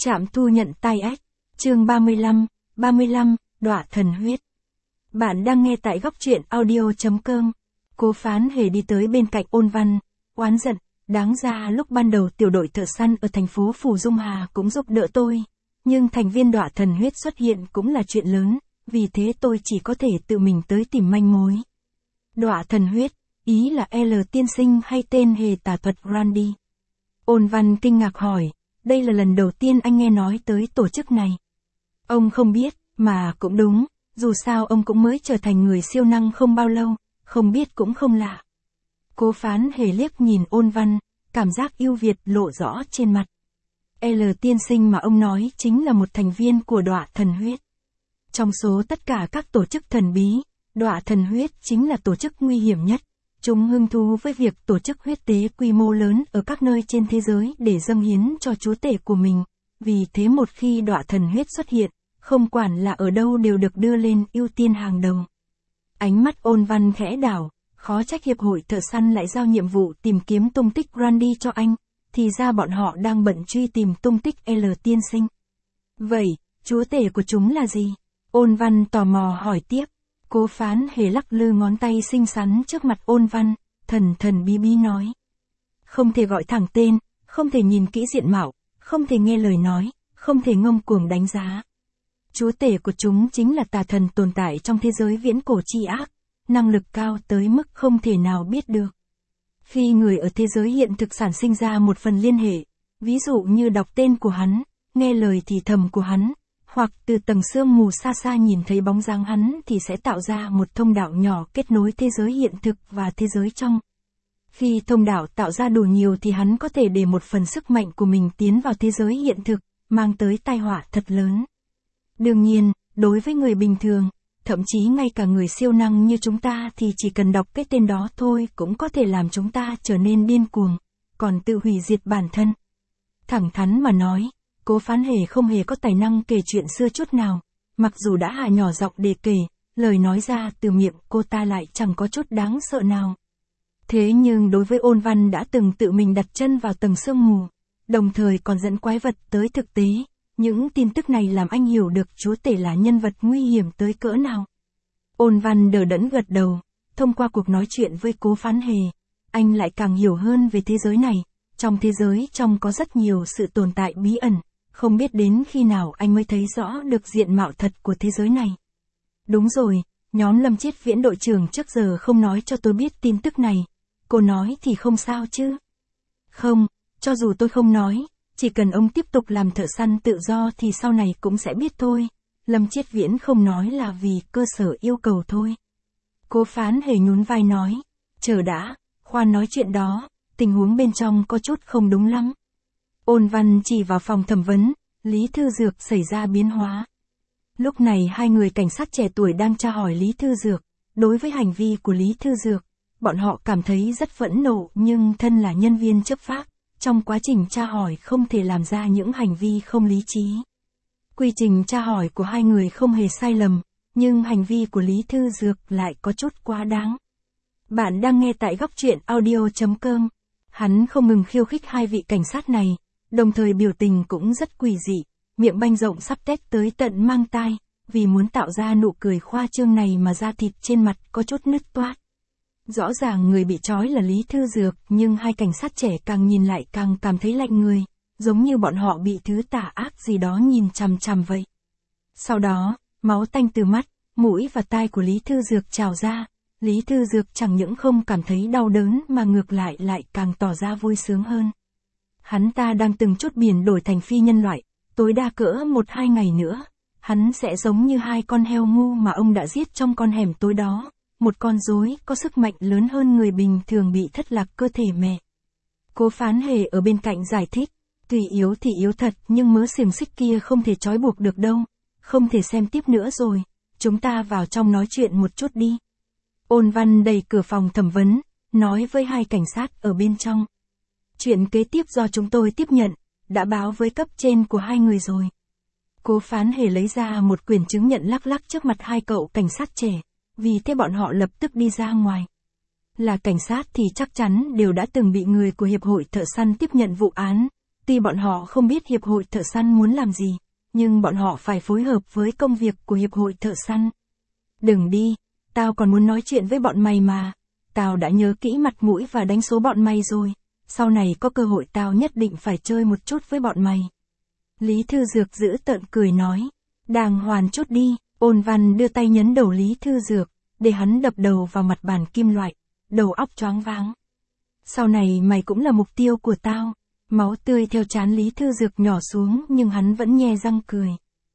Trạm thu nhận tai ách. Chương 35, đọa thần huyết. Bạn đang nghe tại góc truyện audio.com. Cố Phán Hề đi tới bên cạnh Ôn Văn, oán giận, đáng ra lúc ban đầu tiểu đội thợ săn ở thành phố Phù Dung Hà cũng giúp đỡ tôi, nhưng thành viên đọa thần huyết xuất hiện cũng là chuyện lớn, vì thế tôi chỉ có thể tự mình tới tìm manh mối. Đọa thần huyết, ý là L tiên sinh hay tên hề tà thuật Randy? Ôn Văn kinh ngạc hỏi, đây là lần đầu tiên anh nghe nói tới tổ chức này. Ông không biết, mà cũng đúng, dù sao ông cũng mới trở thành người siêu năng không bao lâu, không biết cũng không lạ. Cố Phán Hề liếc nhìn Ôn Văn, cảm giác yêu Việt lộ rõ trên mặt. L tiên sinh mà ông nói chính là một thành viên của đọa thần huyết. Trong số tất cả các tổ chức thần bí, đọa thần huyết chính là tổ chức nguy hiểm nhất. Chúng hứng thú với việc tổ chức huyết tế quy mô lớn ở các nơi trên thế giới để dâng hiến cho chúa tể của mình. Vì thế một khi đọa thần huyết xuất hiện, không quản là ở đâu đều được đưa lên ưu tiên hàng đầu. Ánh mắt Ôn Văn khẽ đảo, khó trách hiệp hội thợ săn lại giao nhiệm vụ tìm kiếm tung tích Randy cho anh, thì ra bọn họ đang bận truy tìm tung tích L tiên sinh. Vậy, chúa tể của chúng là gì? Ôn Văn tò mò hỏi tiếp. Cố Phán Hề lắc lư ngón tay xinh xắn trước mặt Ôn Văn, thần bí bí nói. Không thể gọi thẳng tên, không thể nhìn kỹ diện mạo, không thể nghe lời nói, không thể ngông cuồng đánh giá. Chúa tể của chúng chính là tà thần tồn tại trong thế giới viễn cổ chi ác, năng lực cao tới mức không thể nào biết được. Khi người ở thế giới hiện thực sản sinh ra một phần liên hệ, ví dụ như đọc tên của hắn, nghe lời thì thầm của hắn, hoặc từ tầng sương mù xa xa nhìn thấy bóng dáng hắn thì sẽ tạo ra một thông đạo nhỏ kết nối thế giới hiện thực và thế giới trong. Khi thông đạo tạo ra đủ nhiều thì hắn có thể để một phần sức mạnh của mình tiến vào thế giới hiện thực, mang tới tai họa thật lớn. Đương nhiên, đối với người bình thường, thậm chí ngay cả người siêu năng như chúng ta thì chỉ cần đọc cái tên đó thôi cũng có thể làm chúng ta trở nên điên cuồng, còn tự hủy diệt bản thân. Thẳng thắn mà nói, Cố Phán Hề không hề có tài năng kể chuyện xưa chút nào, mặc dù đã hạ nhỏ giọng để kể, lời nói ra từ miệng cô ta lại chẳng có chút đáng sợ nào. Thế nhưng đối với Ôn Văn đã từng tự mình đặt chân vào tầng sương mù, đồng thời còn dẫn quái vật tới thực tế, những tin tức này làm anh hiểu được chúa tể là nhân vật nguy hiểm tới cỡ nào. Ôn Văn đờ đẫn gật đầu, thông qua cuộc nói chuyện với Cố Phán Hề, anh lại càng hiểu hơn về thế giới này, trong thế giới trong có rất nhiều sự tồn tại bí ẩn. Không biết đến khi nào anh mới thấy rõ được diện mạo thật của thế giới này. Đúng rồi, nhóm Lâm Chiết Viễn đội trưởng trước giờ không nói cho tôi biết tin tức này. Cô nói thì không sao chứ? Không, cho dù tôi không nói, chỉ cần ông tiếp tục làm thợ săn tự do thì sau này cũng sẽ biết thôi. Lâm Chiết Viễn không nói là vì cơ sở yêu cầu thôi. Cố Phán Hề nhún vai nói, chờ đã, khoan nói chuyện đó, tình huống bên trong có chút không đúng lắm. Ôn Văn chỉ vào phòng thẩm vấn, Lý Thư Dược xảy ra biến hóa. Lúc này hai người cảnh sát trẻ tuổi đang tra hỏi Lý Thư Dược. Đối với hành vi của Lý Thư Dược, bọn họ cảm thấy rất phẫn nộ nhưng thân là nhân viên chấp pháp, trong quá trình tra hỏi không thể làm ra những hành vi không lý trí. Quy trình tra hỏi của hai người không hề sai lầm, nhưng hành vi của Lý Thư Dược lại có chút quá đáng. Bạn đang nghe tại góc truyện audio.com. Hắn không ngừng khiêu khích hai vị cảnh sát này, đồng thời biểu tình cũng rất quỷ dị, miệng banh rộng sắp tét tới tận mang tai, vì muốn tạo ra nụ cười khoa trương này mà da thịt trên mặt có chút nứt toát. Rõ ràng người bị trói là Lý Thư Dược, nhưng hai cảnh sát trẻ càng nhìn lại càng cảm thấy lạnh người, giống như bọn họ bị thứ tà ác gì đó nhìn chằm chằm vậy. Sau đó, máu tanh từ mắt, mũi và tai của Lý Thư Dược trào ra. Lý Thư Dược chẳng những không cảm thấy đau đớn mà ngược lại càng tỏ ra vui sướng hơn. Hắn ta đang từng chút biển đổi thành phi nhân loại, tối đa cỡ 1-2 ngày nữa, hắn sẽ giống như hai con heo ngu mà ông đã giết trong con hẻm tối đó, một con rối có sức mạnh lớn hơn người bình thường bị thất lạc cơ thể mẹ. Cố Phán Hề ở bên cạnh giải thích, tuy yếu thì yếu thật nhưng mớ xiềng xích kia không thể trói buộc được đâu, không thể xem tiếp nữa rồi, chúng ta vào trong nói chuyện một chút đi. Ôn Văn đẩy cửa phòng thẩm vấn, nói với hai cảnh sát ở bên trong. Chuyện kế tiếp do chúng tôi tiếp nhận, đã báo với cấp trên của hai người rồi. Cố Phán Hề lấy ra một quyển chứng nhận lắc lắc trước mặt hai cậu cảnh sát trẻ, vì thế bọn họ lập tức đi ra ngoài. Là cảnh sát thì chắc chắn đều đã từng bị người của hiệp hội thợ săn tiếp nhận vụ án, Tuy bọn họ không biết hiệp hội thợ săn muốn làm gì, nhưng bọn họ phải phối hợp với công việc của hiệp hội thợ săn. Đừng đi, tao còn muốn nói chuyện với bọn mày mà. Tao đã nhớ kỹ mặt mũi và đánh số bọn mày rồi. Sau này có cơ hội tao nhất định phải chơi một chút với bọn mày. Lý Thư Dược giữ tợn cười nói. Đàng hoàng chút đi. Ôn Văn đưa tay nhấn đầu Lý Thư Dược, để hắn đập đầu vào mặt bàn kim loại, đầu óc choáng váng. Sau này mày cũng là mục tiêu của tao. Máu tươi theo trán Lý Thư Dược nhỏ xuống nhưng hắn vẫn nhe răng cười.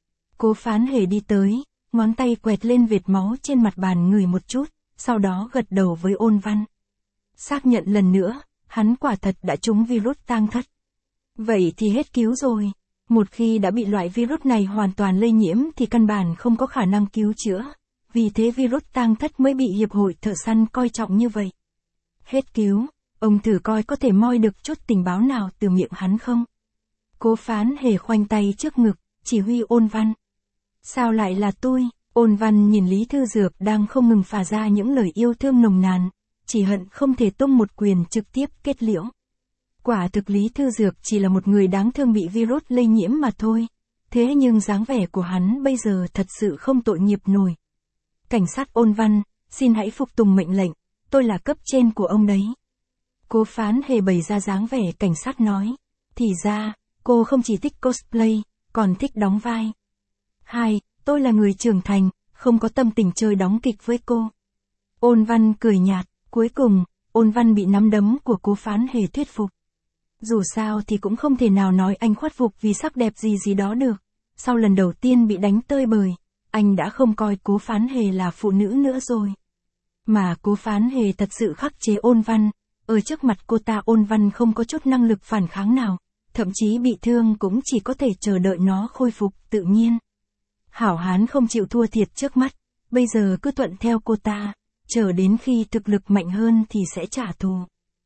Cố Phán Hề đi tới, ngón tay quẹt lên vệt máu trên mặt bàn ngửi một chút, sau đó gật đầu với Ôn Văn. Xác nhận lần nữa, hắn quả thật đã trúng virus tang thất. Vậy thì hết cứu rồi. Một khi đã bị loại virus này hoàn toàn lây nhiễm thì căn bản không có khả năng cứu chữa. Vì thế virus tang thất mới bị hiệp hội thợ săn coi trọng như vậy. Hết cứu, ông thử coi có thể moi được chút tình báo nào từ miệng hắn không? Cố Phán Hề khoanh tay trước ngực, chỉ huy Ôn Văn. Sao lại là tôi? Ôn Văn nhìn Lý Thư Dược đang không ngừng phả ra những lời yêu thương nồng nàn, chỉ hận không thể tung một quyền trực tiếp kết liễu. Quả thực Lý Thư Dược chỉ là một người đáng thương bị virus lây nhiễm mà thôi. Thế nhưng dáng vẻ của hắn bây giờ thật sự không tội nghiệp nổi. Cảnh sát Ôn Văn, xin hãy phục tùng mệnh lệnh, tôi là cấp trên của ông đấy. Cố Phán Hề bày ra dáng vẻ cảnh sát nói. Thì ra, cô không chỉ thích cosplay, còn thích đóng vai. 2. Tôi là người trưởng thành, không có tâm tình chơi đóng kịch với cô. Ôn Văn cười nhạt, cuối cùng, Ôn Văn bị nắm đấm của Cố Phán Hề thuyết phục. Dù sao thì cũng không thể nào nói anh khuất phục vì sắc đẹp gì đó được. Sau lần đầu tiên bị đánh tơi bời, anh đã không coi Cố Phán Hề là phụ nữ nữa rồi. Mà Cố Phán Hề thật sự khắc chế Ôn Văn, ở trước mặt cô ta Ôn Văn không có chút năng lực phản kháng nào, thậm chí bị thương cũng chỉ có thể chờ đợi nó khôi phục tự nhiên. Hảo hán không chịu thua thiệt trước mắt, bây giờ cứ thuận theo cô ta, chờ đến khi thực lực mạnh hơn thì sẽ trả thù.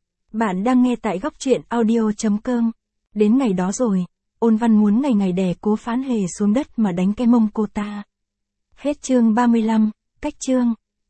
Bạn đang nghe tại góc truyện audio.com. Đến ngày đó rồi, Ôn Văn muốn ngày đè Cố Phán Hề xuống đất mà đánh cái mông cô ta. Hết chương 35, cách chương.